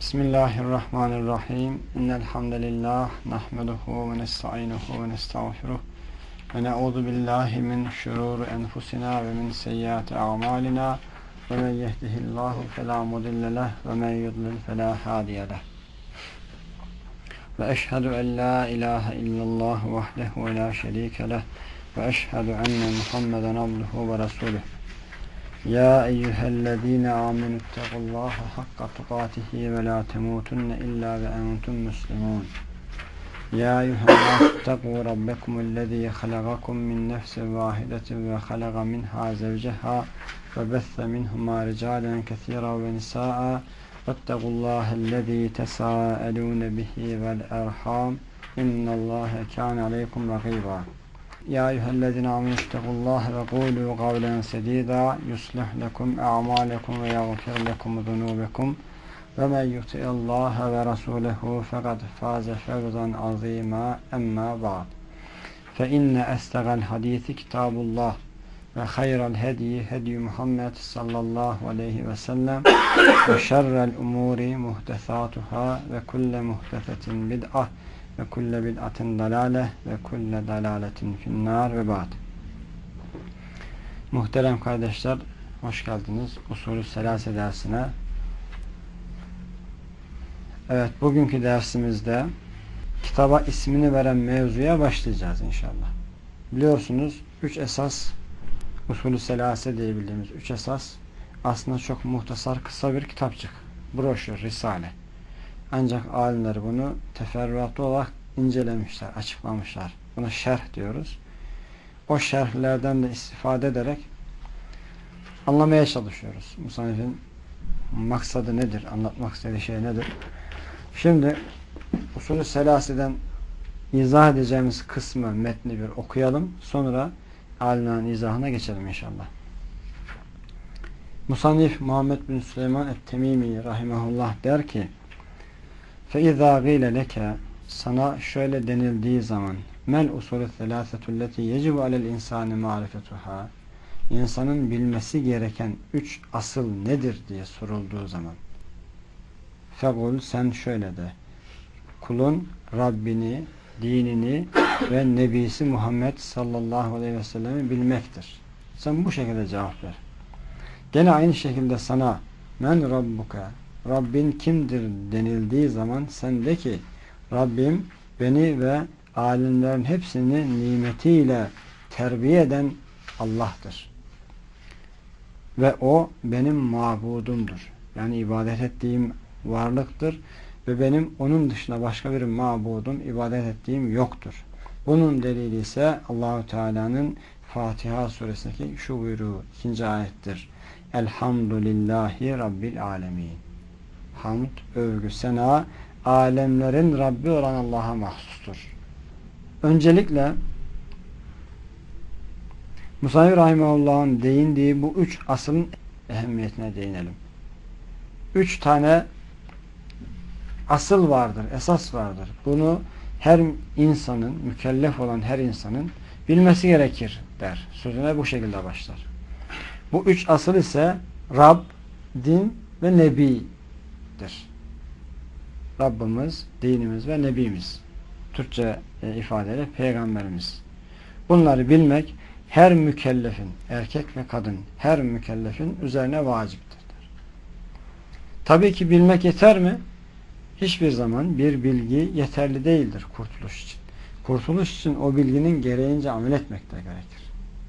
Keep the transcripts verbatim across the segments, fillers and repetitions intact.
Bismillahirrahmanirrahim. İnnel hamdelellah nahmeduhu ve nestainuhu ve nestağfiruh ve na'udzu billahi min şururi enfusina ve min seyyiati a'malina ve men yehdihillahu fela mudille leh ve men yudlil fela hadiye leh. Ve eşhedü en la ilahe illallah vahdehu la şerike leh ve eşhedü enne Muhammeden abduhu ve resuluh. Ya eyyühellezine amenü ettequllaha hakka tukatihi ve la temutunne illa ve entum muslimun. Ya eyyühellezine ettequ rabbekumüllezî halagakum min nefsin vahidetin ve halaga minha zevceha ve besse minhuma ricalen kesiran ve nisâ'a vettequllâhellezî tesâelûne bihi vel erham innallâhe kâne aleykum rakîbâ. Ya eyyühellezine amenü ettequllaha ve kûlû kavlen sedîdâ yuslih lekum a'mâlekum ve yagfir lekum zunûbekum ve men yuti'illâhe ve rasûlehu fekad fâze fevzan azîmâ emmâ ba'd. Fe inne estegal hadîsi kitâbullah ve hayral hedî hedî Muhammed sallallahu aleyhi ve sellem ve şerrel umûri muhtesâtuhâ ve kulle muhtesetin bid'ah ve kulle bid'atin dalale ve kulle dalaletin finnâr ve ba'd. Muhterem kardeşler, hoş geldiniz Usulü Selase dersine. Evet, bugünkü dersimizde kitaba ismini veren mevzuya başlayacağız inşallah. Biliyorsunuz üç esas, Usulü Selase diye bildiğimiz üç esas aslında çok muhtasar kısa bir kitapçık. Broşür, risale. Ancak alimler bunu teferruatlı olarak incelemişler, açıklamışlar. Buna şerh diyoruz. O şerhlerden de istifade ederek anlamaya çalışıyoruz. Musannifin maksadı nedir? Anlatmak istediği şey nedir? Şimdi Usulü Selase'den izah edeceğimiz kısmı, metni bir okuyalım. Sonra alimlerin izahına geçelim inşallah. Musannif Muhammed bin Süleyman et-Temimi rahimahullah der ki: فَاِذَا غِيلَ لَكَ sana şöyle denildiği zaman mel usulü selâsetülleti yecibu alel insani marifetuhâ insanın bilmesi gereken üç asıl nedir diye sorulduğu zaman fegul sen şöyle de kulun Rabbini, dinini ve Nebisi Muhammed sallallahu aleyhi ve sellem'i bilmektir. Sen bu şekilde cevap ver. Gene aynı şekilde sana men rabbuka Rabbin kimdir denildiği zaman sen de ki Rabbim beni ve alimlerin hepsini nimetiyle terbiye eden Allah'tır. Ve o benim mabudumdur. Yani ibadet ettiğim varlıktır ve benim onun dışında başka bir mabudum, ibadet ettiğim yoktur. Bunun delili ise Allahu Teala'nın Fatiha suresindeki şu buyruğu ikinci ayettir. Elhamdülillahi Rabbil alemin. Hamd, övgü, sena alemlerin Rabbi olan Allah'a mahsustur. Öncelikle Musannif rahimehullah'ın değindiği bu üç asılın ehemmiyetine değinelim. Üç tane asıl vardır, esas vardır. Bunu her insanın, mükellef olan her insanın bilmesi gerekir der. Sözüne bu şekilde başlar. Bu üç asıl ise Rab, din ve Nebi'dir. Rabbimiz, dinimiz ve Nebimiz. Türkçe e, ifadeyle Peygamberimiz. Bunları bilmek her mükellefin, erkek ve kadın, her mükellefin üzerine vaciptir. Tabii ki bilmek yeter mi? Hiçbir zaman bir bilgi yeterli değildir kurtuluş için. Kurtuluş için o bilginin gereğince amel etmek de gerekir.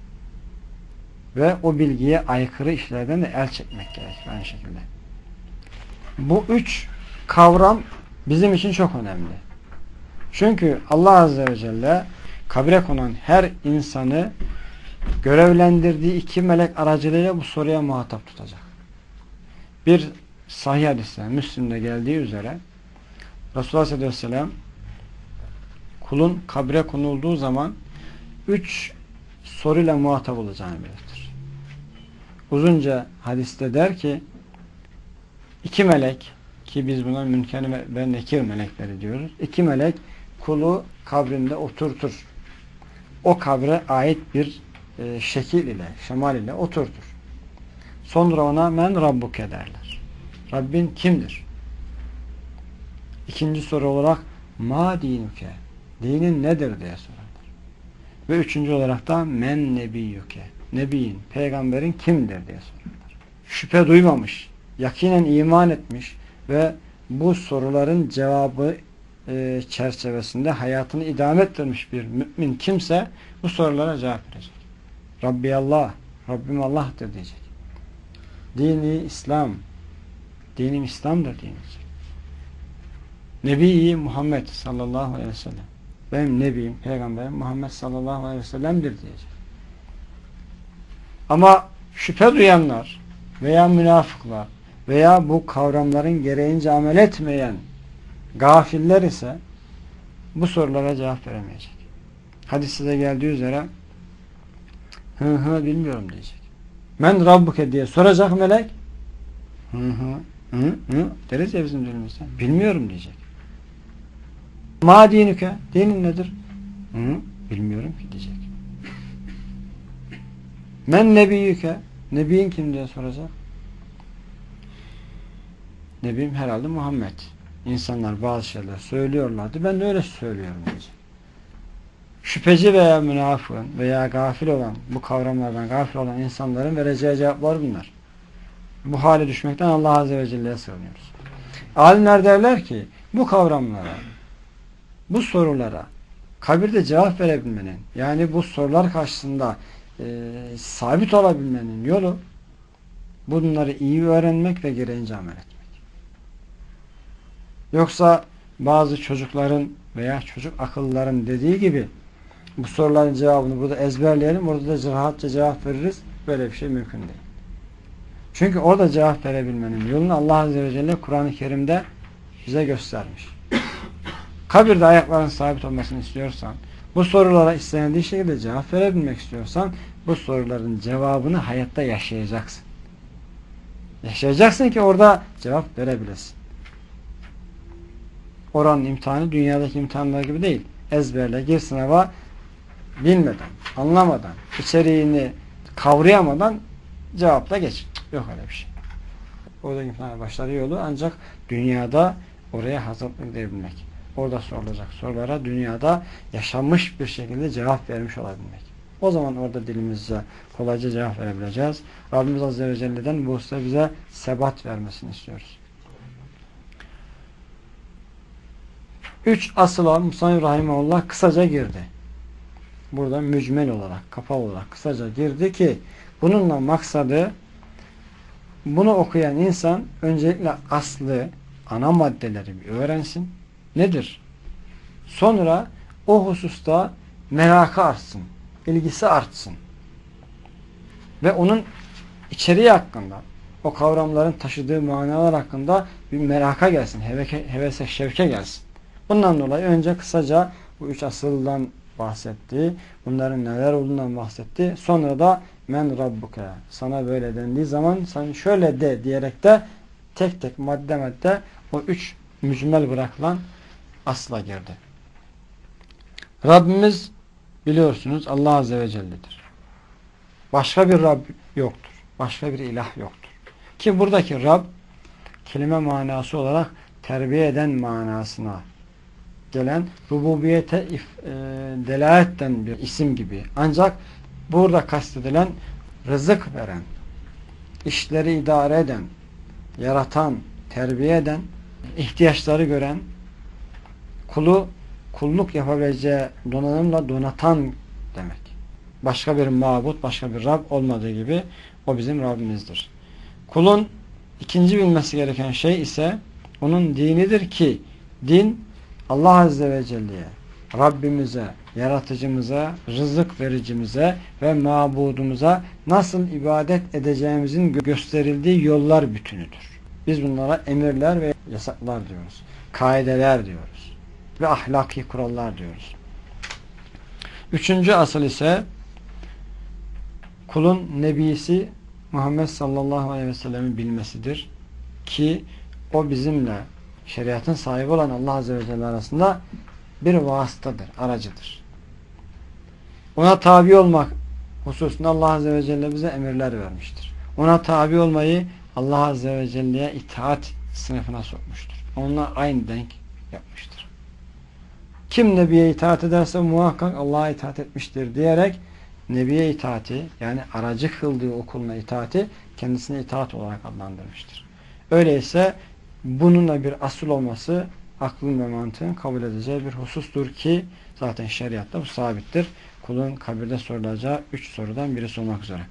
Ve o bilgiye aykırı işlerden de el çekmek gerekir aynı şekilde. Bu üç kavram bizim için çok önemli. Çünkü Allah Azze ve Celle kabre konan her insanı görevlendirdiği iki melek aracılığıyla bu soruya muhatap tutacak. Bir sahih hadiste, Müslim'de geldiği üzere Resulullah sallallahu aleyhi ve sellem kulun kabre konulduğu zaman üç soruyla muhatap olacağını belirtir. Uzunca hadiste der ki iki melek, ki biz buna münker ve nekir melekleri diyoruz. İki melek kulu kabrinde oturtur. O kabre ait bir e, şekil ile, şemal ile oturtur. Sonra ona men rabbuke derler. Rabbin kimdir? İkinci soru olarak ma dinuke, dinin nedir diye sorarlar. Ve üçüncü olarak da men nebiyyuke, nebiyin, peygamberin kimdir diye sorarlar. Şüphe duymamış, yakinen iman etmiş ve bu soruların cevabı e, çerçevesinde hayatını idame ettirmiş bir mümin kimse bu sorulara cevap verecek. Rabbi Allah, Rabbim Allah'tır diyecek. Dini İslam, dinim İslam'dır diyecek. Nebi Muhammed sallallahu aleyhi ve sellem, benim nebiyim, peygamberim Muhammed sallallahu aleyhi ve sellem'dir diyecek. Ama şüphe duyanlar veya münafıklar veya bu kavramların gereğince amel etmeyen gafiller ise bu sorulara cevap veremeyecek. Hadis size geldiği üzere hı hı bilmiyorum diyecek. Men Rabbuke diye soracak melek, hı hı hı hı deriz ya bizim dilimizde. Bilmiyorum diyecek. Ma dinuke, dinin nedir? Hı, bilmiyorum ki diyecek. Men nebiyyüke, nebiyin kim diye soracak. Nebim herhalde Muhammed. İnsanlar bazı şeyler söylüyorlardı. Ben de öyle söylüyorum diyecek. Şüpheci veya münafığın veya gafil olan, bu kavramlardan gafil olan insanların vereceği cevaplar bunlar. Bu hale düşmekten Allah Azze ve Celle'ye sığınıyoruz. Alimler derler ki bu kavramlara, bu sorulara kabirde cevap verebilmenin, yani bu sorular karşısında e, sabit olabilmenin yolu bunları iyi öğrenmek ve gereğince amel etmek. Yoksa bazı çocukların veya çocuk akıllıların dediği gibi bu soruların cevabını burada ezberleyelim, orada da rahatça cevap veririz. Böyle bir şey mümkün değil. Çünkü orada cevap verebilmenin yolunu Allah Azze ve Celle Kur'an-ı Kerim'de bize göstermiş. Kabirde ayakların sabit olmasını istiyorsan, bu sorulara istendiği şekilde cevap verebilmek istiyorsan, bu soruların cevabını hayatta yaşayacaksın. Yaşayacaksın ki orada cevap verebilesin. Oranın imtihanı dünyadaki imtihanlar gibi değil. Ezberle, gir sınava bilmeden, anlamadan, içeriğini kavrayamadan cevapla geç. Yok öyle bir şey. Oradaki imtihanı başarı yolu ancak dünyada oraya hazırlık edebilmek. Orada sorulacak sorulara dünyada yaşanmış bir şekilde cevap vermiş olabilmek. O zaman orada dilimizce kolayca cevap verebileceğiz. Rabbimiz Azze ve Celle'den bu hususta bize sebat vermesini istiyoruz. Üç asıla Musa'nın Rahimahullah kısaca girdi. Burada mücmel olarak, kapalı olarak kısaca girdi ki bununla maksadı bunu okuyan insan öncelikle aslı, ana maddeleri bir öğrensin. Nedir? Sonra o hususta merakı artsın, ilgisi artsın. Ve onun içeriği hakkında, o kavramların taşıdığı manalar hakkında bir meraka gelsin, heveke, hevese, şevke gelsin. Bundan dolayı önce kısaca bu üç asıldan bahsetti. Bunların neler olduğundan bahsetti. Sonra da men rabbuke, sana böyle dendiği zaman sen şöyle de diyerek de tek tek madde madde o üç mücmel bırakılan asla girdi. Rabbimiz biliyorsunuz Allah Azze ve Celle'dir. Başka bir Rab yoktur. Başka bir ilah yoktur. Ki buradaki Rab kelime manası olarak terbiye eden manasına gelen rububiyete e, delayetten bir isim gibi. Ancak burada kastedilen rızık veren, işleri idare eden, yaratan, terbiye eden, ihtiyaçları gören, kulu kulluk yapabileceği donanımla donatan demek. Başka bir mabut, başka bir Rab olmadığı gibi o bizim Rabbimizdir. Kulun ikinci bilmesi gereken şey ise onun dinidir ki din Allah Azze ve Celle'ye, Rabbimize, yaratıcımıza, rızık vericimize ve mabudumuza nasıl ibadet edeceğimizin gösterildiği yollar bütünüdür. Biz bunlara emirler ve yasaklar diyoruz. Kaideler diyoruz. Ve ahlaki kurallar diyoruz. Üçüncü asıl ise kulun nebisi Muhammed sallallahu aleyhi ve sellem'i bilmesidir. Ki o bizimle şeriatın sahibi olan Allah Azze ve Celle arasında bir vasıtadır, aracıdır. Ona tabi olmak hususunda Allah Azze ve Celle bize emirler vermiştir. Ona tabi olmayı Allah Azze ve Celle'ye itaat sınıfına sokmuştur. Onunla aynı denk yapmıştır. Kim Nebi'ye itaat ederse muhakkak Allah'a itaat etmiştir diyerek Nebi'ye itaati, yani aracı kıldığı o kuluna itaati kendisine itaat olarak adlandırmıştır. Öyleyse bununla bir asıl olması aklın ve mantığın kabul edeceği bir husustur ki zaten şeriatta bu sabittir. Kulun kabirde sorulacağı üç sorudan birisi olmak üzere.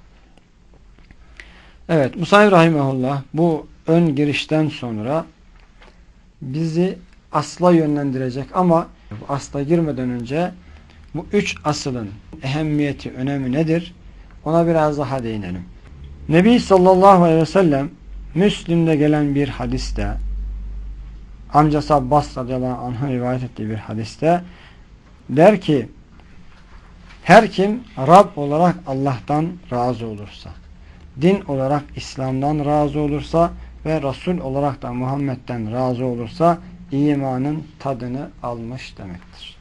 Evet, Musa'yı rahimehullah bu ön girişten sonra bizi asla yönlendirecek ama bu asla girmeden önce bu üç asılın ehemmiyeti, önemi nedir? Ona biraz daha değinelim. Nebi sallallahu aleyhi ve sellem Müslim'de gelen bir hadiste, amcası Abbas radıyallahu anh'a rivayet ettiği bir hadiste der ki, her kim Rab olarak Allah'tan razı olursa, din olarak İslam'dan razı olursa ve Resul olarak da Muhammed'den razı olursa imanın tadını almış demektir.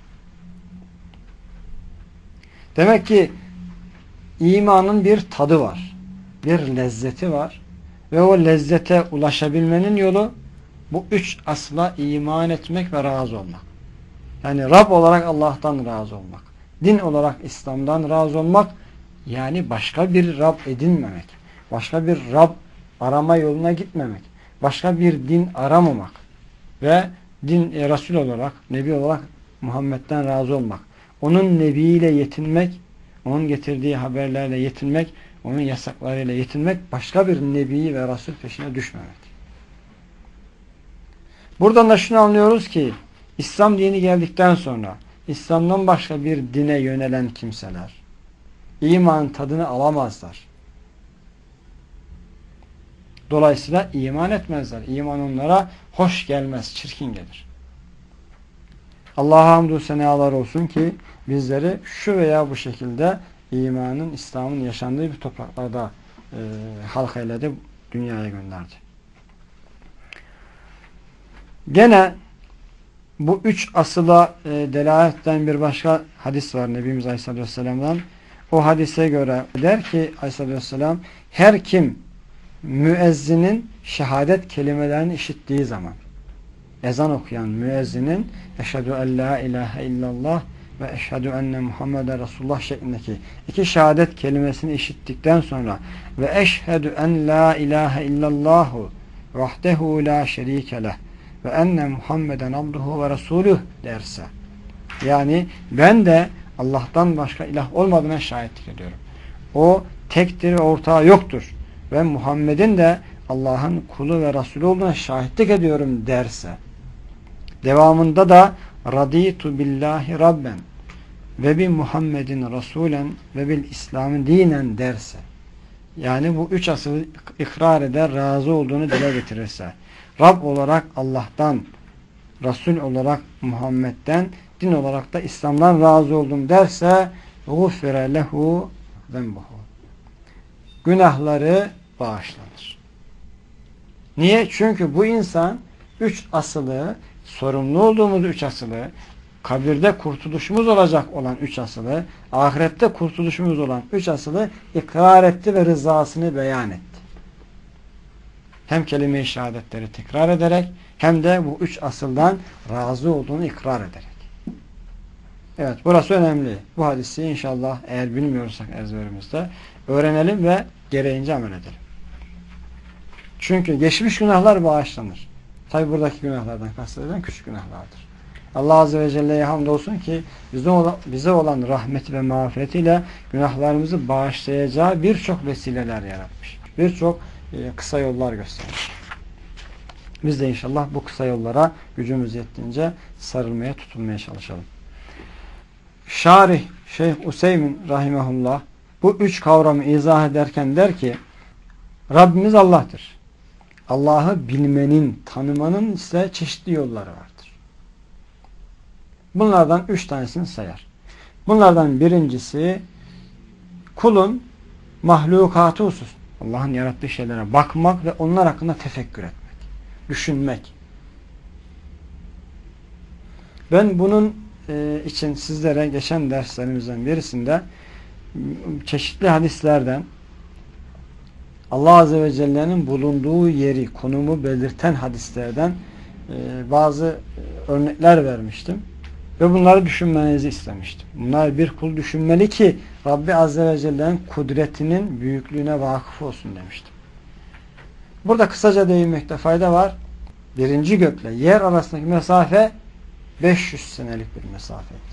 Demek ki imanın bir tadı var, bir lezzeti var ve o lezzete ulaşabilmenin yolu bu üç asla iman etmek ve razı olmak. Yani Rab olarak Allah'tan razı olmak, din olarak İslam'dan razı olmak, yani başka bir Rab edinmemek, başka bir Rab arama yoluna gitmemek, başka bir din aramamak ve din e, Resul olarak, Nebi olarak Muhammed'den razı olmak, onun Nebiyle yetinmek, onun getirdiği haberlerle yetinmek, onun yasaklarıyla yetinmek, başka bir Nebi ve Resul peşine düşmemek. Buradan da şunu anlıyoruz ki İslam dini geldikten sonra İslam'dan başka bir dine yönelen kimseler imanın tadını alamazlar. Dolayısıyla iman etmezler. İman onlara hoş gelmez, çirkin gelir. Allah'a hamdü senalar olsun ki bizleri şu veya bu şekilde imanın, İslam'ın yaşandığı bir topraklarda e, halk eyledi, dünyaya gönderdi. Gene bu üç asıla e, delaletten bir başka hadis var Nebimiz Aleyhisselatü Vesselam'dan. O hadise göre der ki Aleyhisselatü Vesselam, her kim müezzinin şehadet kelimelerini işittiği zaman, ezan okuyan müezzinin eşhedü en la ilahe illallah ve eşhedü enne Muhammeden Resulullah şeklindeki iki şehadet kelimesini işittikten sonra ve eşhedü en la ilahe illallahu vahdehu la şerike leh ve enne Muhammeden abduhu ve resuluh derse, yani ben de Allah'tan başka ilah olmadığına şahitlik ediyorum. O tektir ve ortağı yoktur ve Muhammed'in de Allah'ın kulu ve Resulü olduğuna şahitlik ediyorum derse, devamında da raditu billahi rabben ve bi Muhammedin rasulen ve bil İslam'ı dinen derse, yani bu üç asıl ikrar eder, razı olduğunu dile getirirse, Rab olarak Allah'tan, Resul olarak Muhammed'den, din olarak da İslam'dan razı oldum derse, gufire lehu zembuhu, günahları bağışlanır. Niye? Çünkü bu insan üç asılı, sorumlu olduğumuz üç asılı, kabirde kurtuluşumuz olacak olan üç asılı, ahirette kurtuluşumuz olan üç asılı ikrar etti ve rızasını beyan etti. Hem kelime-i şehadetleri tekrar ederek hem de bu üç asıldan razı olduğunu ikrar ederek. Evet, burası önemli. Bu hadisi inşallah eğer bilmiyorsak ezberimizde öğrenelim ve gereğince amel edelim. Çünkü geçmiş günahlar bağışlanır. Tabi buradaki günahlardan kastedilen küçük günahlardır. Allah Azze ve Celle'ye hamdolsun ki bize olan, bize olan rahmeti ve mağfiretiyle günahlarımızı bağışlayacağı birçok vesileler yaratmış. Birçok e, kısa yollar göstermiş. Biz de inşallah bu kısa yollara gücümüz yettiğince sarılmaya, tutunmaya çalışalım. Şarih Şeyh Useymin rahimehullah bu üç kavramı izah ederken der ki, Rabbimiz Allah'tır. Allah'ı bilmenin, tanımanın ise çeşitli yolları vardır. Bunlardan üç tanesini sayar. Bunlardan birincisi kulun mahlukatı husus, Allah'ın yarattığı şeylere bakmak ve onlar hakkında tefekkür etmek, düşünmek. Ben bunun e, için sizlere geçen derslerimizden birisinde çeşitli hadislerden Allah Azze ve Celle'nin bulunduğu yeri, konumu belirten hadislerden e, bazı örnekler vermiştim. Ve bunları düşünmenizi istemiştim. Bunlar bir kul düşünmeli ki Rabbi Azze ve Celle'nin kudretinin büyüklüğüne vakıf olsun demiştim. Burada kısaca değinmekte fayda var. Birinci gökle yer arasındaki mesafe beş yüz senelik bir mesafeydi.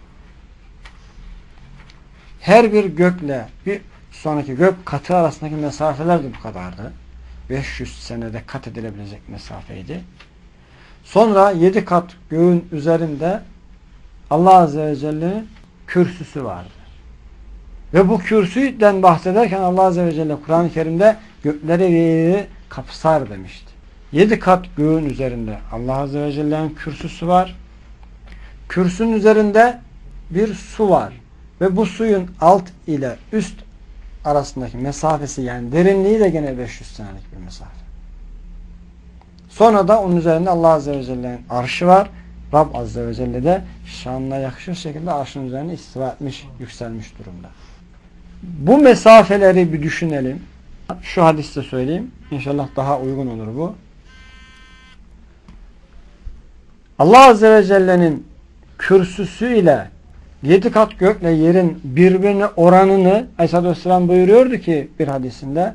Her bir gökle bir sonraki gök katı arasındaki mesafeler de bu kadardı. beş yüz senede kat edilebilecek mesafeydi. Sonra yedi kat göğün üzerinde Allah Azze ve Celle'nin kürsüsü vardı. Ve bu kürsüden bahsederken Allah Azze ve Celle Kur'an-ı Kerim'de gökleri ve yeri kapsar demişti. Yedi kat göğün üzerinde Allah Azze ve Celle'nin kürsüsü var. Kürsünün üzerinde bir su var. Ve bu suyun alt ile üst arasındaki mesafesi, yani derinliği de gene beş yüz senelik bir mesafe. Sonra da onun üzerinde Allah Azze ve Celle'nin arşı var. Rab Azze ve Celle de şanına yakışır şekilde arşın üzerine istiva etmiş, yükselmiş durumda. Bu mesafeleri bir düşünelim. Şu hadiste söyleyeyim. İnşallah daha uygun olur bu. Allah Azze ve Celle'nin kürsüsü ile yedi kat gökle yerin birbirine oranını Aleyhisselatü Vesselam buyuruyordu ki bir hadisinde,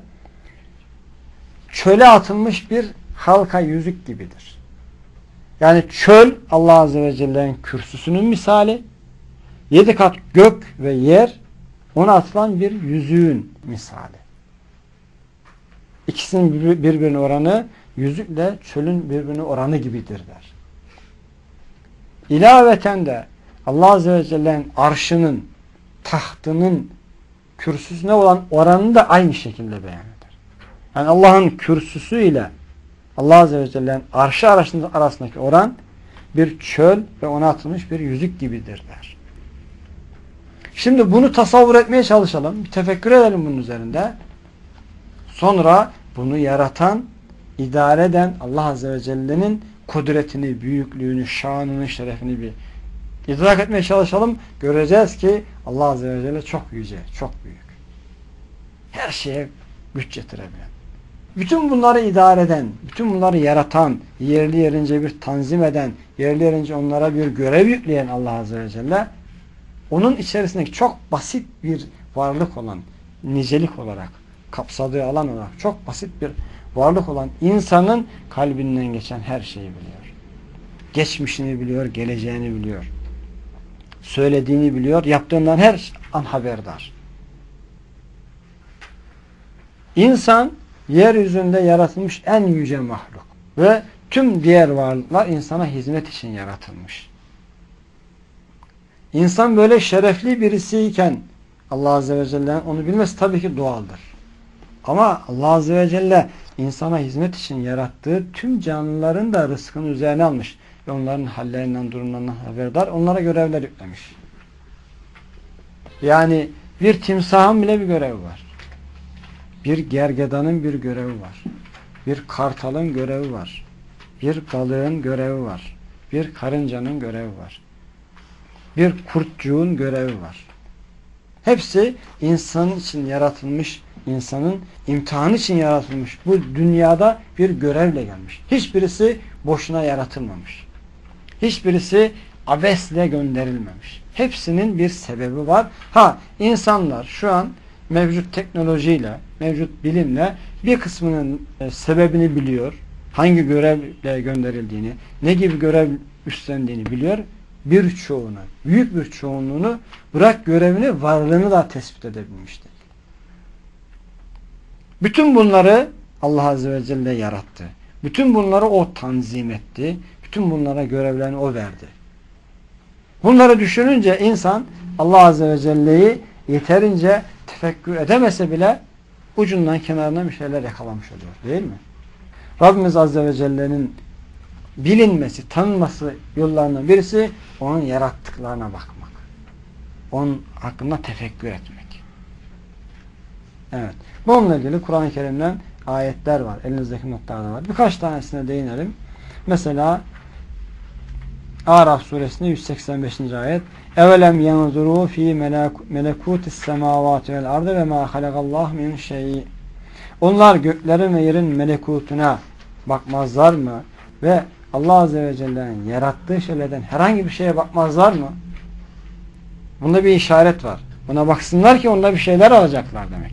çöle atılmış bir halka yüzük gibidir. Yani çöl Allah Azze ve Celle'nin kürsüsünün misali, yedi kat gök ve yer ona atılan bir yüzüğün misali. İkisinin birbirine oranı yüzükle çölün birbirine oranı gibidir der. İlaveten de Allah Azze ve Celle'nin arşının, tahtının kürsüsüne olan oranını da aynı şekilde beyan eder. Yani Allah'ın kürsüsü ile Allah Azze ve Celle'nin arşı arasındaki oran bir çöl ve ona atılmış bir yüzük gibidir der. Şimdi bunu tasavvur etmeye çalışalım. Bir tefekkür edelim bunun üzerinde. Sonra bunu yaratan, idare eden Allah Azze ve Celle'nin kudretini, büyüklüğünü, şanını, şerefini bir idrak etmeye çalışalım. Göreceğiz ki Allah Azze ve Celle çok yüce, çok büyük. Her şeye güç getirebilen. Bütün bunları idare eden, bütün bunları yaratan, yerli yerince bir tanzim eden, yerli yerince onlara bir görev yükleyen Allah Azze ve Celle, onun içerisindeki çok basit bir varlık olan, nicelik olarak, kapsadığı alan olarak çok basit bir varlık olan insanın kalbinden geçen her şeyi biliyor. Geçmişini biliyor, geleceğini biliyor. Söylediğini biliyor, yaptığından her an haberdar. İnsan yeryüzünde yaratılmış en yüce mahluk ve tüm diğer varlıklar insana hizmet için yaratılmış. İnsan böyle şerefli birisiyken Allah Azze ve Celle'nin onu bilmesi tabii ki doğaldır. Ama Allah Azze ve Celle insana hizmet için yarattığı tüm canlıların da rızkını üzerine almış ve onların hallerinden, durumlarından haberdar, onlara görevler yüklemiş. Yani bir timsahın bile bir görevi var. Bir gergedanın bir görevi var. Bir kartalın görevi var. Bir balığın görevi var. Bir karıncanın görevi var. Bir kurtçuğun görevi var. Hepsi insan için yaratılmış, insanın imtihanı için yaratılmış. Bu dünyada bir görevle gelmiş. Hiçbirisi boşuna yaratılmamış. Hiçbirisi abesle gönderilmemiş. Hepsinin bir sebebi var. Ha, insanlar şu an mevcut teknolojiyle, mevcut bilimle bir kısmının e, sebebini biliyor. Hangi görevle gönderildiğini, ne gibi görev üstlendiğini biliyor. Birçoğunu, büyük bir çoğunluğunu, bırak görevini, varlığını da tespit edebilmiştir. Bütün bunları Allah Azze ve Celle yarattı. Bütün bunları O tanzim etti. Bütün bunlara görevlerini O verdi. Bunları düşününce insan Allah Azze ve Celle'yi yeterince tefekkür edemese bile ucundan kenarından bir şeyler yakalamış oluyor. Değil mi? Rabbimiz Azze ve Celle'nin bilinmesi, tanınması yollarından birisi onun yarattıklarına bakmak. Onun hakkında tefekkür etmek. Evet. Bununla ilgili Kur'an-ı Kerim'den ayetler var. Elinizdeki notlarda var. Birkaç tanesine değinelim. Mesela Araf suresinde yüz seksen beşinci ayet. Evelem yanzuru fi melekutis semavati vel ardı ve ma halakallahu min şey'i. Onlar göklerin ve yerin melekutuna bakmazlar mı? Ve Allah Azze ve Celle'nin yarattığı şeylerden herhangi bir şeye bakmazlar mı? Bunda bir işaret var. Buna baksınlar ki onda bir şeyler alacaklar demek.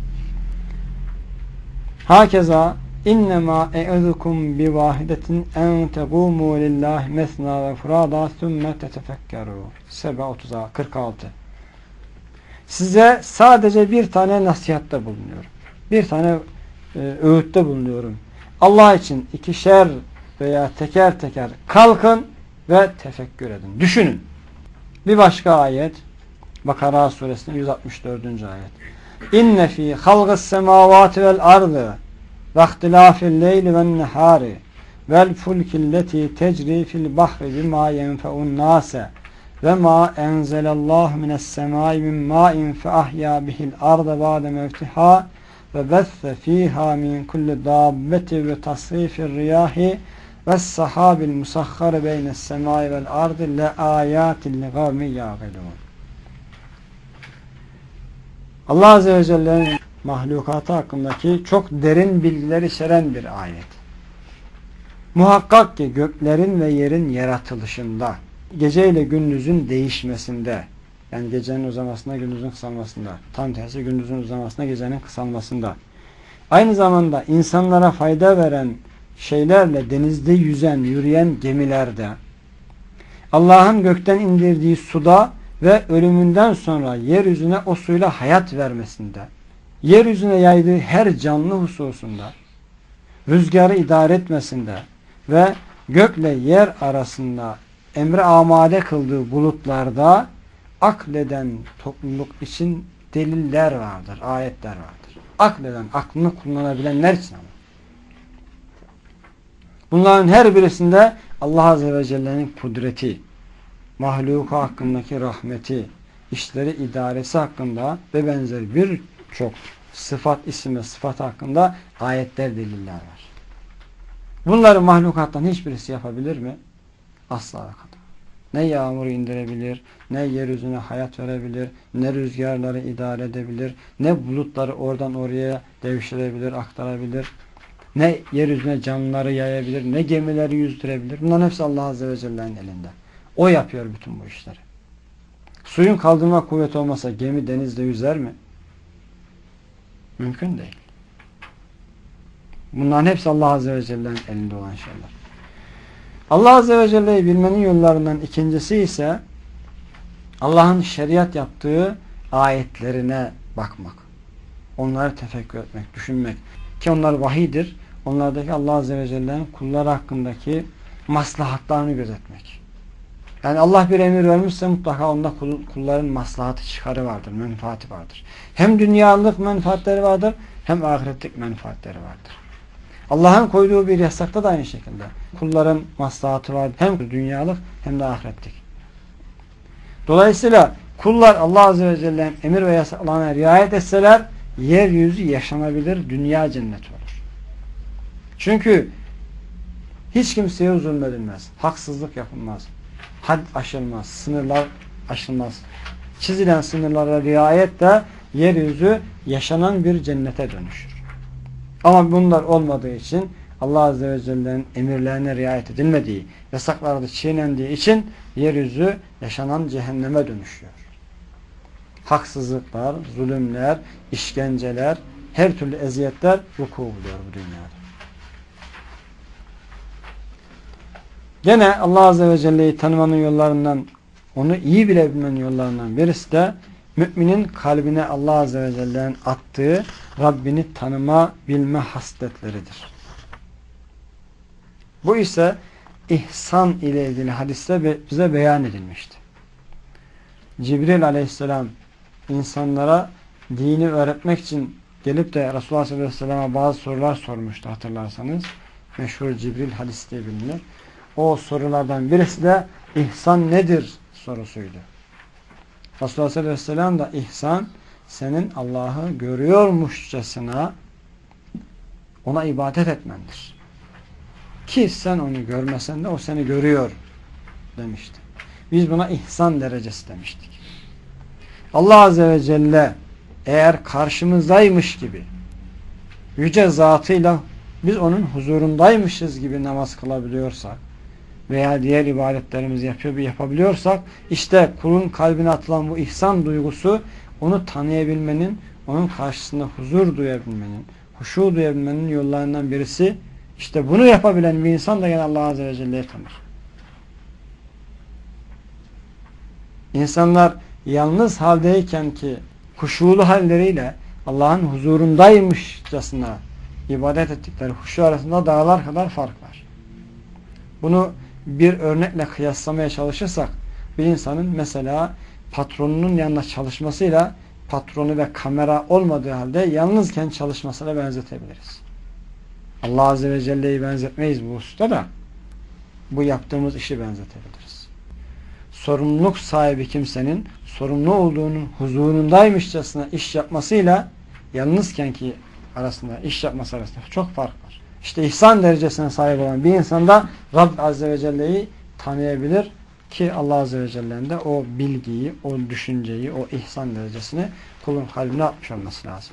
Hakeza innema e'edukum bi vahidetin en tegumu lillahi mesna ve furada thumme tetefekkeru. Seba otuz kırk altı. Size sadece bir tane nasihatte bulunuyorum. Bir tane e, öğütte bulunuyorum. Allah için ikişer veya teker teker kalkın ve tefekkür edin. Düşünün. Bir başka ayet Bakara suresinin yüz altmış dördüncü ayet. İnne fî halgıs semâvâti vel ardı ve ihtilâfil leyli ven nehâri vel fulkilleti tecri fil bahri bimâ yenfe'un nâse ve mâ enzelallahu mines semâi min mâin fe ahyâ bihil arda ba'de mevtihâ ve besse fîhâ min kulli dâbbeti ve tasrîfir riyâhi ve sahabil musahhar beynes semâi vel ardı le âyâtin li gavmi yâgilûn. Allah Azze ve Celle'nin mahlukatı hakkındaki çok derin bilgiler içeren bir ayet. Muhakkak ki göklerin ve yerin yaratılışında, gece ile gündüzün değişmesinde, yani gecenin uzamasına gündüzün kısalmasında, tam tersi gündüzün uzamasına gecenin kısalmasında, aynı zamanda insanlara fayda veren şeylerle denizde yüzen, yürüyen gemilerde, Allah'ın gökten indirdiği suda ve ölümünden sonra yeryüzüne o suyla hayat vermesinde, yeryüzüne yaydığı her canlı hususunda, rüzgarı idare etmesinde ve gökle yer arasında emre amade kıldığı bulutlarda akleden topluluk için deliller vardır, ayetler vardır. Akleden, aklını kullanabilenler için ama. Bunların her birisinde Allah Azze ve Celle'nin kudreti, mahluku hakkındaki rahmeti, işleri idaresi hakkında ve benzeri birçok sıfat, isim ve sıfat hakkında ayetler, deliller var. Bunları mahlukattan hiçbirisi yapabilir mi? Asla kadar. Ne yağmuru indirebilir, ne yeryüzüne hayat verebilir, ne rüzgarları idare edebilir, ne bulutları oradan oraya devşirebilir, aktarabilir, ne yeryüzüne canlıları yayabilir, ne gemileri yüzdürebilir. Bunların hepsi Allah Azze ve Celle'nin elinde. O yapıyor bütün bu işleri. Suyun kaldırma kuvveti olmasa gemi denizde yüzer mi? Mümkün değil. Bunların hepsi Allah Azze ve Celle'nin elinde olan şeyler. Allah Azze ve Celle'yi bilmenin yollarından ikincisi ise Allah'ın şeriat yaptığı ayetlerine bakmak. Onları tefekkür etmek, düşünmek. Ki onlar vahiydir. Onlardaki Allah Azze ve Celle'nin kulları hakkındaki maslahatlarını gözetmek. Yani Allah bir emir vermişse mutlaka onda kulların maslahatı, çıkarı vardır, menfaati vardır. Hem dünyalık menfaatleri vardır, hem ahiretlik menfaatleri vardır. Allah'ın koyduğu bir yasakta da aynı şekilde kulların maslahatı vardır. Hem dünyalık hem de ahiretlik. Dolayısıyla kullar Allah Azze ve Celle'nin emir ve yasaklarına riayet etseler yeryüzü yaşanabilir, dünya cenneti olur. Çünkü hiç kimseye zulmedilmez, haksızlık yapılmaz, had aşılmaz, sınırlar aşılmaz. Çizilen sınırlara riayetle yeryüzü yaşanan bir cennete dönüşür. Ama bunlar olmadığı için Allah Azze ve Celle'nin emirlerine riayet edilmediği, yasakları da çiğnendiği için yeryüzü yaşanan cehenneme dönüşüyor. Haksızlıklar, zulümler, işkenceler, her türlü eziyetler vuku buluyor bu dünyada. Gene Allah Azze ve Celle'yi tanımanın yollarından, onu iyi bilebilmenin yollarından birisi de müminin kalbine Allah Azze ve Celle'nin attığı Rabbini tanıma, bilme hasletleridir. Bu ise ihsan ile ilgili hadiste bize beyan edilmişti. Cibril Aleyhisselam insanlara dini öğretmek için gelip de Resulullah sallallahu aleyhi ve sellem'e bazı sorular sormuştu, hatırlarsanız. Meşhur Cibril hadisi diye bilinir. O sorulardan birisi de ihsan nedir sorusuydu. Resulullah sallallahu aleyhi ve sellem de ihsan senin Allah'ı görüyormuşçasına ona ibadet etmendir. Ki sen onu görmesen de o seni görüyor demişti. Biz buna ihsan derecesi demiştik. Allah Azze ve Celle eğer karşımızdaymış gibi yüce zatıyla biz onun huzurundaymışız gibi namaz kılabiliyorsak veya diğer ibadetlerimizi yapıyor, yapabiliyorsak işte kulun kalbine atılan bu ihsan duygusu onu tanıyabilmenin, onun karşısında huzur duyabilmenin, huşu duyabilmenin yollarından birisi. İşte bunu yapabilen bir insan da yine Allah Azze ve Celle'yi tanır. İnsanlar yalnız haldeyken ki huşulu halleriyle Allah'ın huzurundaymışçasına ibadet ettikleri huşu arasında dağlar kadar fark var. Bunu bir örnekle kıyaslamaya çalışırsak bir insanın mesela patronunun yanında çalışmasıyla patronu ve kamera olmadığı halde yalnızken çalışmasına benzetebiliriz. Allah Azze ve Celle'yi benzetmeyiz bu hususta da bu yaptığımız işi benzetebiliriz. Sorumluluk sahibi kimsenin sorumlu olduğunun huzurundaymışçasına iş yapmasıyla yalnızken ki arasında iş yapması arasında çok fark var. İşte ihsan derecesine sahip olan bir insan da Rabb Azze ve Celle'yi tanıyabilir ki Allah Azze ve Celle'nin de o bilgiyi, o düşünceyi, o ihsan derecesini kulun kalbine atmış olması lazım.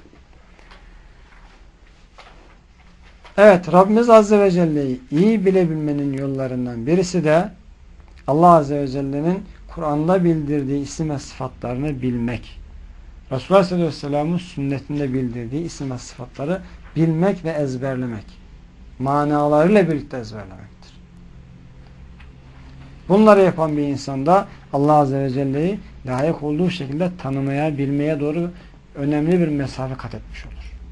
Evet, Rabbimiz Azze ve Celle'yi iyi bilebilmenin yollarından birisi de Allah Azze ve Celle'nin Kur'an'da bildirdiği isim ve sıfatlarını bilmek. Resulullah sallallahu aleyhi ve sellem'in sünnetinde bildirdiği isim ve sıfatları bilmek ve ezberlemek. Manalarıyla birlikte ezberlemektir. Bunları yapan bir insan da Allah Azze ve Celle'yi layık olduğu şekilde tanımaya, bilmeye doğru önemli bir mesafe kat etmiş olur.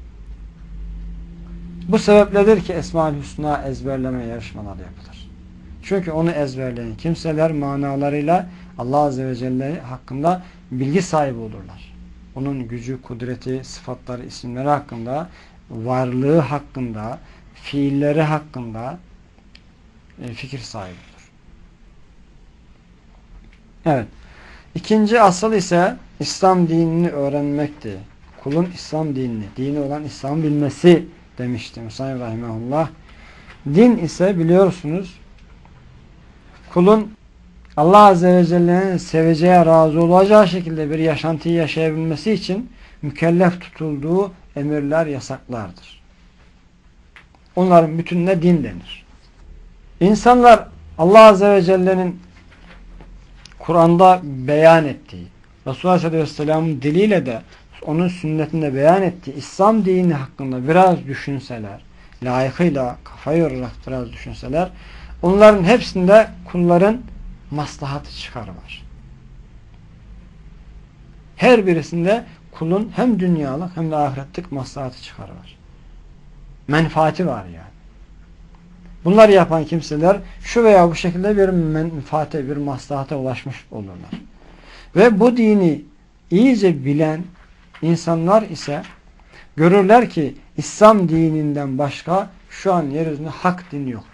Bu sebepledir ki Esma-ül Hüsna ezberleme yarışmaları yapılır. Çünkü onu ezberleyen kimseler manalarıyla Allah Azze ve Celle hakkında bilgi sahibi olurlar. Onun gücü, kudreti, sıfatları, isimleri hakkında, varlığı hakkında, fiilleri hakkında fikir sahibi olur. Evet. İkinci asıl ise İslam dinini öğrenmekti. Kulun İslam dinini, dini olan İslam'ı bilmesi demişti Musayyib Rahimahullah. Din ise biliyorsunuz kulun Allah Azze ve Celle'nin seveceği, razı olacağı şekilde bir yaşantıyı yaşayabilmesi için mükellef tutulduğu emirler, yasaklardır. Onların bütününe din denir. İnsanlar Allah Azze ve Celle'nin Kur'an'da beyan ettiği, Resulullah sallallahu aleyhi ve sellem'in diliyle de onun sünnetinde beyan ettiği İslam dini hakkında biraz düşünseler, layıkıyla kafayı yorarak biraz düşünseler, onların hepsinde kulların maslahatı çıkarı var. Her birisinde kulun hem dünyalık hem de ahiretlik maslahatı çıkarı var. Menfaati var yani. Bunları yapan kimseler şu veya bu şekilde bir menfaate, bir maslahata ulaşmış olurlar. Ve bu dini iyice bilen insanlar ise görürler ki İslam dininden başka şu an yeryüzünde hak din yoktur.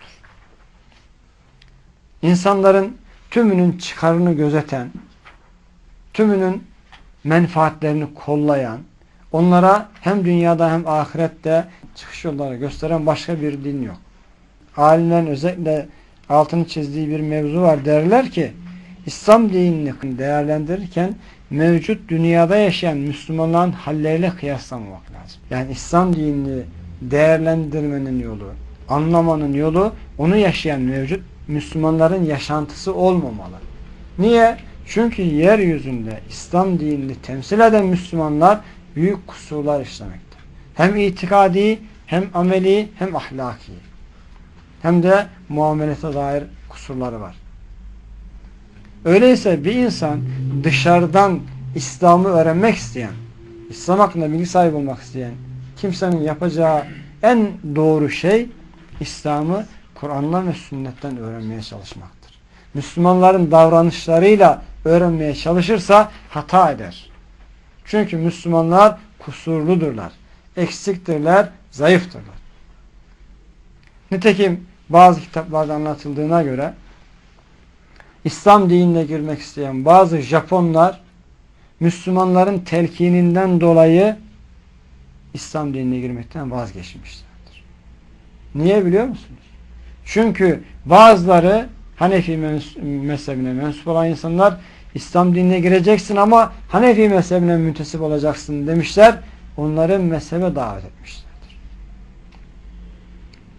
İnsanların tümünün çıkarını gözeten, tümünün menfaatlerini kollayan, onlara hem dünyada hem ahirette çıkış yolları gösteren başka bir din yok. Alimlerin özellikle altını çizdiği bir mevzu var. Derler ki İslam dinini değerlendirirken mevcut dünyada yaşayan Müslümanların halleriyle kıyaslamamak lazım. Yani İslam dinini değerlendirmenin yolu, anlamanın yolu onu yaşayan mevcut Müslümanların yaşantısı olmamalı. Niye? Çünkü yeryüzünde İslam dinini temsil eden Müslümanlar büyük kusurlar işlemekte. Hem itikadi, hem ameli, hem ahlaki. Hem de muamelete dair kusurları var. Öyleyse bir insan dışarıdan İslam'ı öğrenmek isteyen, İslam hakkında bilgi sahibi olmak isteyen kimsenin yapacağı en doğru şey İslam'ı Kur'an'dan ve sünnetten öğrenmeye çalışmaktır. Müslümanların davranışlarıyla öğrenmeye çalışırsa hata eder. Çünkü Müslümanlar kusurludurlar, eksiktirler, zayıftırlar. Nitekim bazı kitaplarda anlatıldığına göre İslam dinine girmek isteyen bazı Japonlar Müslümanların telkininden dolayı İslam dinine girmekten vazgeçmişlerdir. Niye biliyor musunuz? Çünkü bazıları Hanefi mezhebine mensup olan insanlar İslam dinine gireceksin ama Hanefi mezhebine müntesip olacaksın demişler. Onları mezhebe davet etmişlerdir.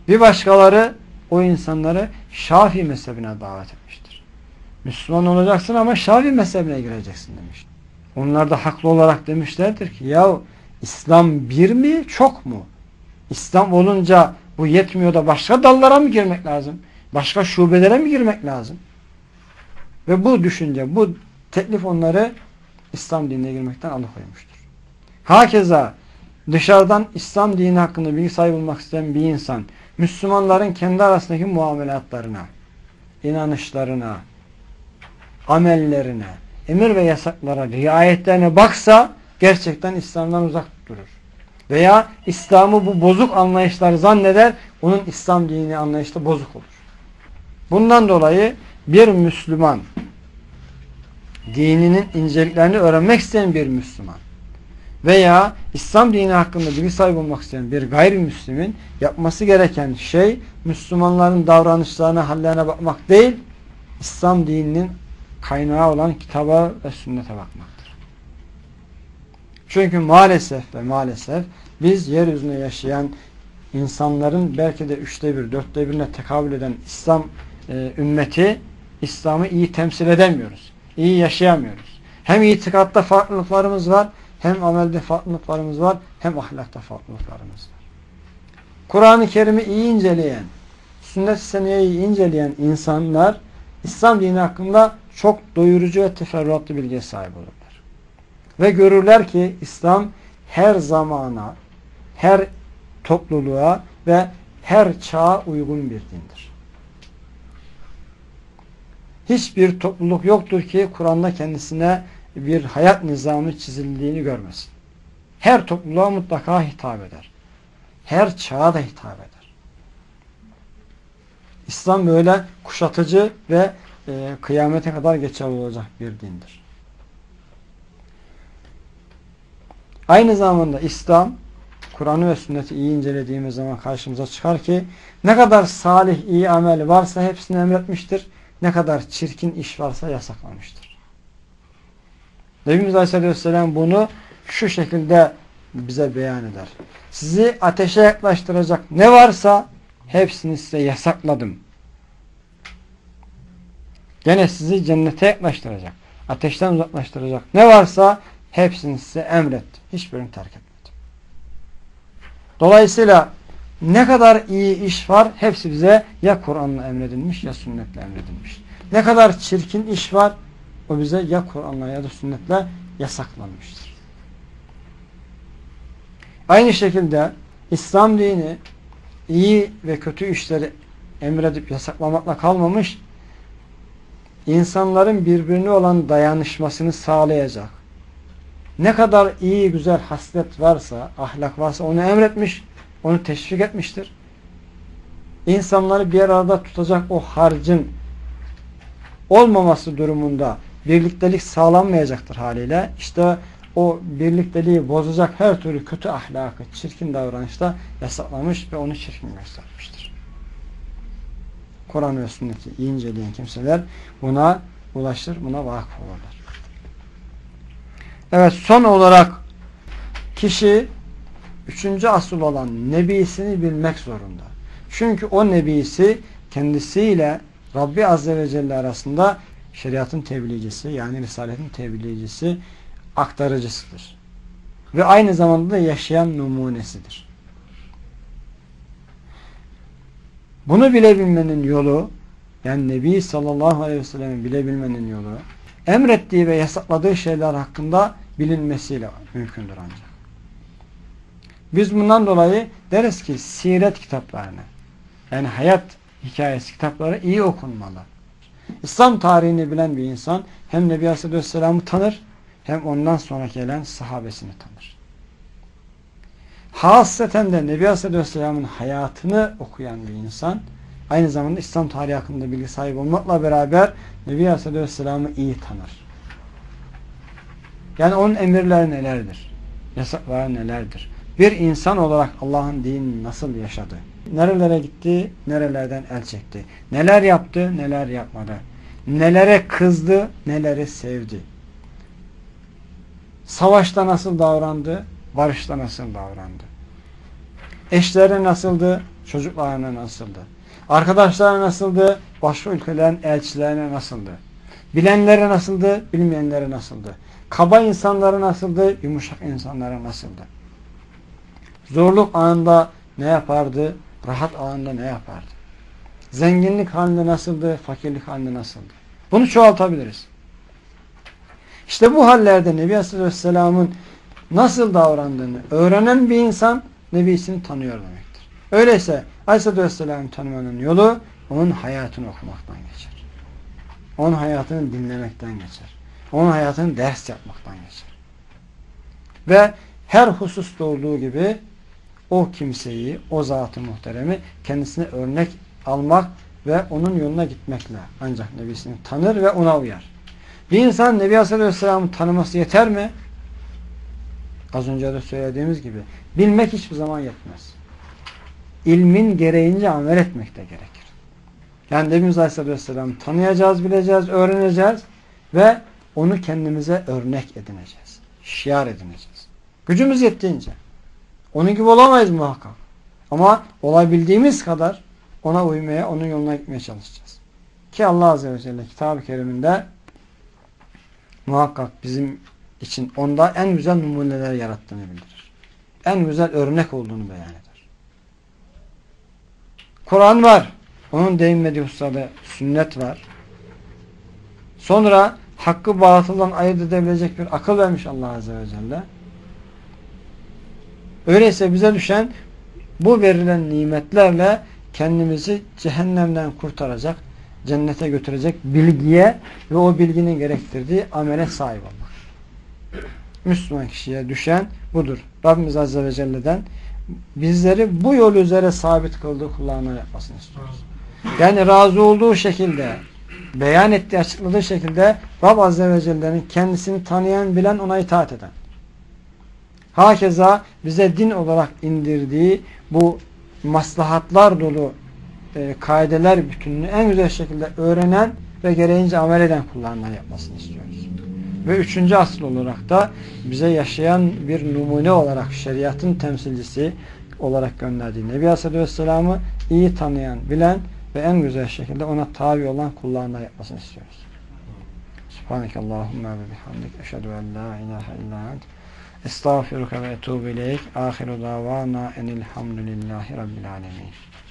Bir başkaları o insanları Şafii mezhebine davet etmiştir. Müslüman olacaksın ama Şafii mezhebine gireceksin demiş. Onlar da haklı olarak demişlerdir ki ya İslam bir mi çok mu? İslam olunca bu yetmiyor da başka dallara mı girmek lazım? Başka şubelere mi girmek lazım? Ve bu düşünce, bu teklif onları İslam dinine girmekten alıkoymuştur. Hakeza dışarıdan İslam dini hakkında bilgi sahibi olmak isteyen bir insan Müslümanların kendi arasındaki muamelatlarına, inanışlarına, amellerine, emir ve yasaklara, riayetlerine baksa gerçekten İslam'dan uzak durur. Veya İslam'ı bu bozuk anlayışlar zanneder, onun İslam dini anlayışı da bozuk olur. Bundan dolayı bir Müslüman, dininin inceliklerini öğrenmek isteyen bir Müslüman veya İslam dini hakkında bilgi sahibi olmak isteyen bir gayrimüslimin yapması gereken şey Müslümanların davranışlarına, hallerine bakmak değil, İslam dininin kaynağı olan kitaba ve sünnete bakmaktır. Çünkü maalesef ve maalesef biz yeryüzünde yaşayan insanların belki de üçte bir, dörtte birine tekabül eden İslam e, ümmeti, İslam'ı iyi temsil edemiyoruz. İyi yaşayamıyoruz. Hem itikatta farklılıklarımız var, hem amelde farklılıklarımız var, hem ahlakta farklılıklarımız var. Kur'an-ı Kerim'i iyi inceleyen, sünnet-i seniyeyi inceleyen insanlar İslam dini hakkında çok doyurucu ve teferruatlı bilgiye sahip olurlar. Ve görürler ki İslam her zamana, her topluluğa ve her çağa uygun bir dindir. Hiçbir topluluk yoktur ki Kur'an'da kendisine bir hayat nizamı çizildiğini görmesin. Her topluluğa mutlaka hitap eder. Her çağa da hitap eder. İslam böyle kuşatıcı ve e, kıyamete kadar geçerli olacak bir dindir. Aynı zamanda İslam, Kur'an'ı ve sünneti iyi incelediğimiz zaman karşımıza çıkar ki ne kadar salih, iyi amel varsa hepsini emretmiştir. Ne kadar çirkin iş varsa yasaklamıştır. Nebimiz Aleyhisselam bunu şu şekilde bize beyan eder. Sizi ateşe yaklaştıracak ne varsa hepsini size yasakladım. Gene sizi cennete yaklaştıracak, ateşten uzaklaştıracak ne varsa hepsini size emrettim. Hiçbirini terk etmedim. Dolayısıyla ne kadar iyi iş var hepsi bize ya Kur'an'la emredilmiş ya sünnetle emredilmiş. Ne kadar çirkin iş var o bize ya Kur'an'la ya da sünnetle yasaklanmıştır. Aynı şekilde İslam dini iyi ve kötü işleri emredip yasaklamakla kalmamış, insanların birbirine olan dayanışmasını sağlayacak. Ne kadar iyi güzel haslet varsa, ahlak varsa onu emretmiş, onu teşvik etmiştir. İnsanları bir arada tutacak o harcın olmaması durumunda birliktelik sağlanmayacaktır haliyle. İşte o birlikteliği bozacak her türlü kötü ahlakı, çirkin davranışta yasaklamış ve onu çirkin göstermiştir. Kur'an ve sünneti iyi inceleyen kimseler buna ulaşır, buna vakıf olurlar. Evet, son olarak kişi üçüncü asıl olan nebisini bilmek zorunda. Çünkü o nebisi kendisiyle Rabbi Azze ve Celle arasında şeriatın tebliğcisi, yani Risaletin tebliğcisi, aktarıcısıdır. Ve aynı zamanda da yaşayan numunesidir. Bunu bilebilmenin yolu, yani Nebi sallallahu aleyhi ve sellem'i bilebilmenin yolu, emrettiği ve yasakladığı şeyler hakkında bilinmesiyle mümkündür ancak. Biz bundan dolayı deriz ki siret kitaplarını, yani hayat hikayesi kitapları iyi okunmalı. İslam tarihini bilen bir insan hem Nebi Aleyhisselam'ı tanır hem ondan sonra gelen sahabesini tanır. Hasreten de Nebi Aleyhisselam'ın hayatını okuyan bir insan aynı zamanda İslam tarihi hakkında bilgi sahibi olmakla beraber Nebi Aleyhisselam'ı iyi tanır. Yani onun emirleri nelerdir? Yasakları nelerdir? Bir insan olarak Allah'ın dinini nasıl yaşadı? Nerelere gitti? Nerelerden el çekti? Neler yaptı? Neler yapmadı? Nelere kızdı? Neleri sevdi? Savaşta nasıl davrandı? Barışta nasıl davrandı? Eşleri nasıldı? Çocuklarına nasıldı? Arkadaşlarına nasıldı? Başka ülkelerin elçilerine nasıldı? Bilenlere nasıldı? Bilmeyenlere nasıldı? Kaba insanlara nasıldı? Yumuşak insanlara nasıldı? Zorluk anında ne yapardı? Rahat anında ne yapardı? Zenginlik halinde nasıldı? Fakirlik halinde nasıldı? Bunu çoğaltabiliriz. İşte bu hallerde Nebi Aleyhisselam'ın nasıl davrandığını öğrenen bir insan Nebisini tanıyor demektir. Öyleyse Aleyhisselam'ı tanımanın yolu onun hayatını okumaktan geçer. Onun hayatını dinlemekten geçer. Onun hayatını ders yapmaktan geçer. Ve her hususta olduğu gibi o kimseyi, o zat-ı muhteremi kendisine örnek almak ve onun yoluna gitmekle ancak Nebisini tanır ve ona uyar. Bir insan Nebi Aleyhisselam'ı tanıması yeter mi? Az önce de söylediğimiz gibi bilmek hiçbir zaman yetmez. İlmin gereğince amel etmek de gerekir. Yani Nebimiz Aleyhisselam'ı tanıyacağız, bileceğiz, öğreneceğiz ve onu kendimize örnek edineceğiz. Şiar edineceğiz. Gücümüz yettiğince. Onun gibi olamayız muhakkak. Ama olabildiğimiz kadar ona uymaya, onun yoluna gitmeye çalışacağız. Ki Allah Azze ve Celle Kitab-ı Kerim'inde muhakkak bizim için onda en güzel numuneler yarattığını bildirir. En güzel örnek olduğunu beyan eder. Kur'an var. Onun değinmediği hususada sünnet var. Sonra hakkı batıldan ayırt edebilecek bir akıl vermiş Allah Azze ve Celle. Öyleyse bize düşen bu verilen nimetlerle kendimizi cehennemden kurtaracak, cennete götürecek bilgiye ve o bilginin gerektirdiği amele sahip olmak. Müslüman kişiye düşen budur. Rabbimiz Azze ve Celle'den bizleri bu yol üzere sabit kıldığı kullarına yapmasını istiyoruz. Yani razı olduğu şekilde, beyan ettiği, açıkladığı şekilde Rabb Azze ve Celle'nin kendisini tanıyan, bilen, ona itaat eden. Hakeza bize din olarak indirdiği bu maslahatlar dolu e, kaideler bütününü en güzel şekilde öğrenen ve gereğince amel eden kullarına yapmasını istiyoruz. Ve üçüncü asıl olarak da bize yaşayan bir numune olarak şeriatın temsilcisi olarak gönderdiği Nebi Aleyhisselam'ı iyi tanıyan, bilen ve en güzel şekilde ona tabi olan kullarına yapmasını istiyoruz. Subhanekallahumma ve bihamdik. Eşhedü en la ilahe illa ent. Estağfiruka ve etûbü ileyk. Âhiru dâvâna enilhamdülillahi rabbil âlemin.